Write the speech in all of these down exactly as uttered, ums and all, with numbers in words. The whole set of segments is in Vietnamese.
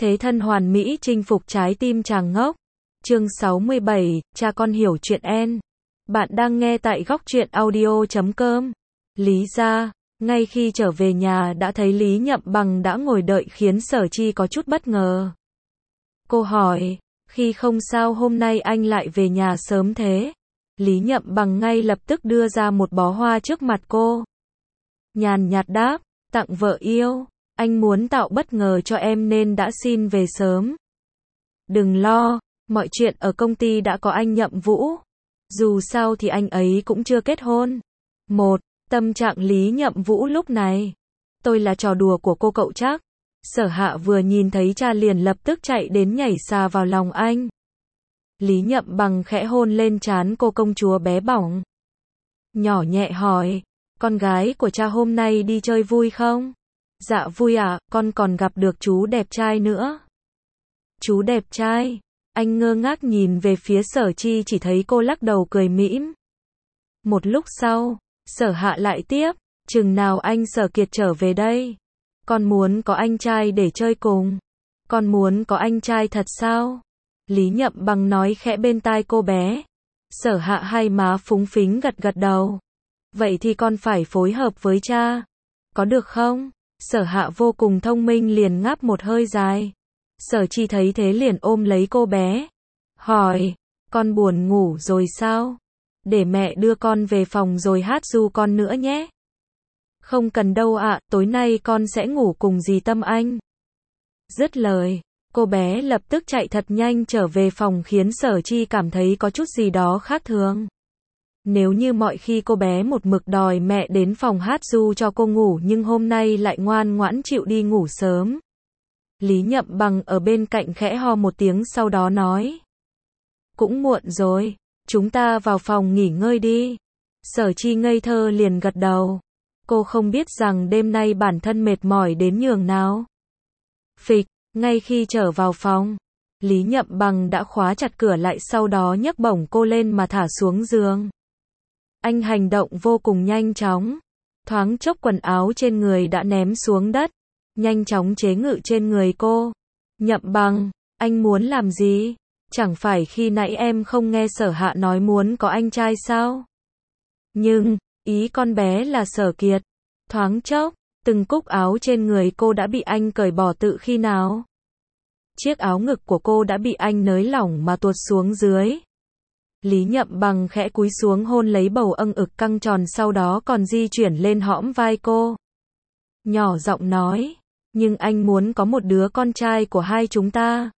Thế thân hoàn mỹ chinh phục trái tim chàng ngốc. Chương sáu mươi bảy, cha con hiểu chuyện en. Bạn đang nghe tại góc truyện audio chấm com. Lý gia, ngay khi trở về nhà đã thấy Lý Nhậm Bằng đã ngồi đợi khiến Sở Chi có chút bất ngờ. Cô hỏi, khi không sao hôm nay anh lại về nhà sớm thế? Lý Nhậm Bằng ngay lập tức đưa ra một bó hoa trước mặt cô. Nhàn nhạt đáp, tặng vợ yêu, anh muốn tạo bất ngờ cho em nên đã xin về sớm. Đừng lo, mọi chuyện ở công ty đã có anh Nhậm Vũ. Dù sao thì anh ấy cũng chưa kết hôn. Một, tâm trạng Lý Nhậm Vũ lúc này. Tôi là trò đùa của cô cậu chắc. Sở Hạ vừa nhìn thấy cha liền lập tức chạy đến nhảy xà vào lòng anh. Lý Nhậm Bằng khẽ hôn lên trán cô công chúa bé bỏng. Nhỏ nhẹ hỏi, con gái của cha hôm nay đi chơi vui không? Dạ vui ạ, à, con còn gặp được chú đẹp trai nữa. Chú đẹp trai? Anh ngơ ngác nhìn về phía Sở Chi chỉ thấy cô lắc đầu cười mĩm. Một lúc sau, Sở Hạ lại tiếp, chừng nào anh Sở Kiệt trở về đây? Con muốn có anh trai để chơi cùng. Con muốn có anh trai thật sao? Lý Nhậm Bằng nói khẽ bên tai cô bé. Sở Hạ hai má phúng phính gật gật đầu. Vậy thì con phải phối hợp với cha. Có được không? Sở Hạ vô cùng thông minh liền ngáp một hơi dài. Sở Chi thấy thế liền ôm lấy cô bé. Hỏi, con buồn ngủ rồi sao? Để mẹ đưa con về phòng rồi hát ru con nữa nhé. Không cần đâu ạ, à, tối nay con sẽ ngủ cùng dì Tâm Anh. Dứt lời, cô bé lập tức chạy thật nhanh trở về phòng khiến Sở Chi cảm thấy có chút gì đó khác thường. Nếu như mọi khi cô bé một mực đòi mẹ đến phòng hát ru cho cô ngủ nhưng hôm nay lại ngoan ngoãn chịu đi ngủ sớm. Lý Nhậm Bằng ở bên cạnh khẽ ho một tiếng sau đó nói. Cũng muộn rồi, chúng ta vào phòng nghỉ ngơi đi. Sở Chi ngây thơ liền gật đầu. Cô không biết rằng đêm nay bản thân mệt mỏi đến nhường nào. Phịch, ngay khi trở vào phòng, Lý Nhậm Bằng đã khóa chặt cửa lại sau đó nhấc bổng cô lên mà thả xuống giường. Anh hành động vô cùng nhanh chóng. Thoáng chốc quần áo trên người đã ném xuống đất. Nhanh chóng chế ngự trên người cô. Nhậm Bằng, anh muốn làm gì? Chẳng phải khi nãy em không nghe Sở Hạ nói muốn có anh trai sao? Nhưng, ý con bé là Sở Kiệt. Thoáng chốc, từng cúc áo trên người cô đã bị anh cởi bỏ tự khi nào? Chiếc áo ngực của cô đã bị anh nới lỏng mà tuột xuống dưới. Lý Nhậm Bằng khẽ cúi xuống hôn lấy bầu âng ực căng tròn sau đó còn di chuyển lên hõm vai cô. Nhỏ giọng nói, nhưng anh muốn có một đứa con trai của hai chúng ta.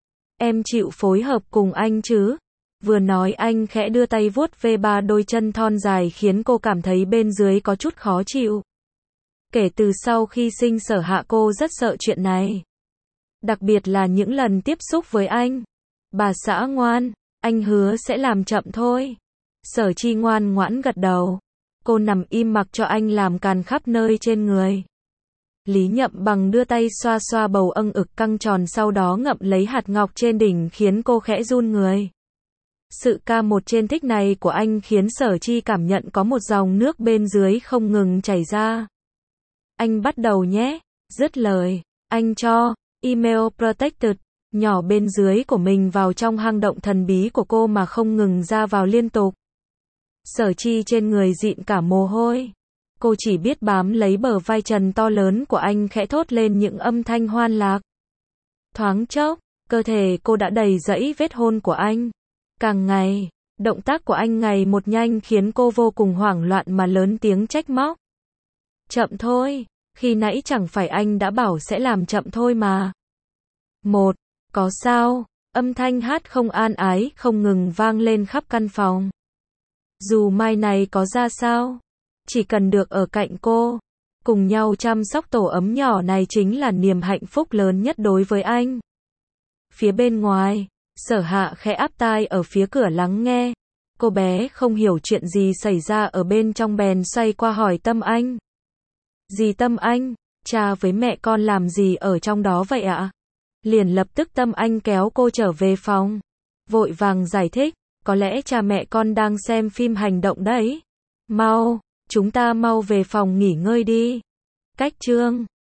Em chịu phối hợp cùng anh chứ? Vừa nói anh khẽ đưa tay vuốt ve ba đôi chân thon dài khiến cô cảm thấy bên dưới có chút khó chịu. Kể từ sau khi sinh Sở Hạ cô rất sợ chuyện này. Đặc biệt là những lần tiếp xúc với anh. Bà xã ngoan, anh hứa sẽ làm chậm thôi. Sở Chi ngoan ngoãn gật đầu. Cô nằm im mặc cho anh làm càn khắp nơi trên người. Lý Nhậm Bằng đưa tay xoa xoa bầu âng ực căng tròn sau đó ngậm lấy hạt ngọc trên đỉnh khiến cô khẽ run người. Sự ca một trên thích này của anh khiến Sở Chi cảm nhận có một dòng nước bên dưới không ngừng chảy ra. Anh bắt đầu nhé. Dứt lời, anh cho email protected nhỏ bên dưới của mình vào trong hang động thần bí của cô mà không ngừng ra vào liên tục. Sở Chi trên người dịn cả mồ hôi. Cô chỉ biết bám lấy bờ vai trần to lớn của anh khẽ thốt lên những âm thanh hoan lạc. Thoáng chốc, cơ thể cô đã đầy dẫy vết hôn của anh. Càng ngày, động tác của anh ngày một nhanh khiến cô vô cùng hoảng loạn mà lớn tiếng trách móc. Chậm thôi, khi nãy chẳng phải anh đã bảo sẽ làm chậm thôi mà. Một, có sao? Âm thanh hát không an ái không ngừng vang lên khắp căn phòng. Dù mai này có ra sao, chỉ cần được ở cạnh cô, cùng nhau chăm sóc tổ ấm nhỏ này chính là niềm hạnh phúc lớn nhất đối với anh. Phía bên ngoài, Sở Hạ khẽ áp tai ở phía cửa lắng nghe. Cô bé không hiểu chuyện gì xảy ra ở bên trong bèn xoay qua hỏi Tâm Anh. Dì Tâm Anh, cha với mẹ con làm gì ở trong đó vậy ạ? Liền lập tức Tâm Anh kéo cô trở về phòng. Vội vàng giải thích, có lẽ cha mẹ con đang xem phim hành động đấy. Mau, chúng ta mau về phòng nghỉ ngơi đi. Cách chương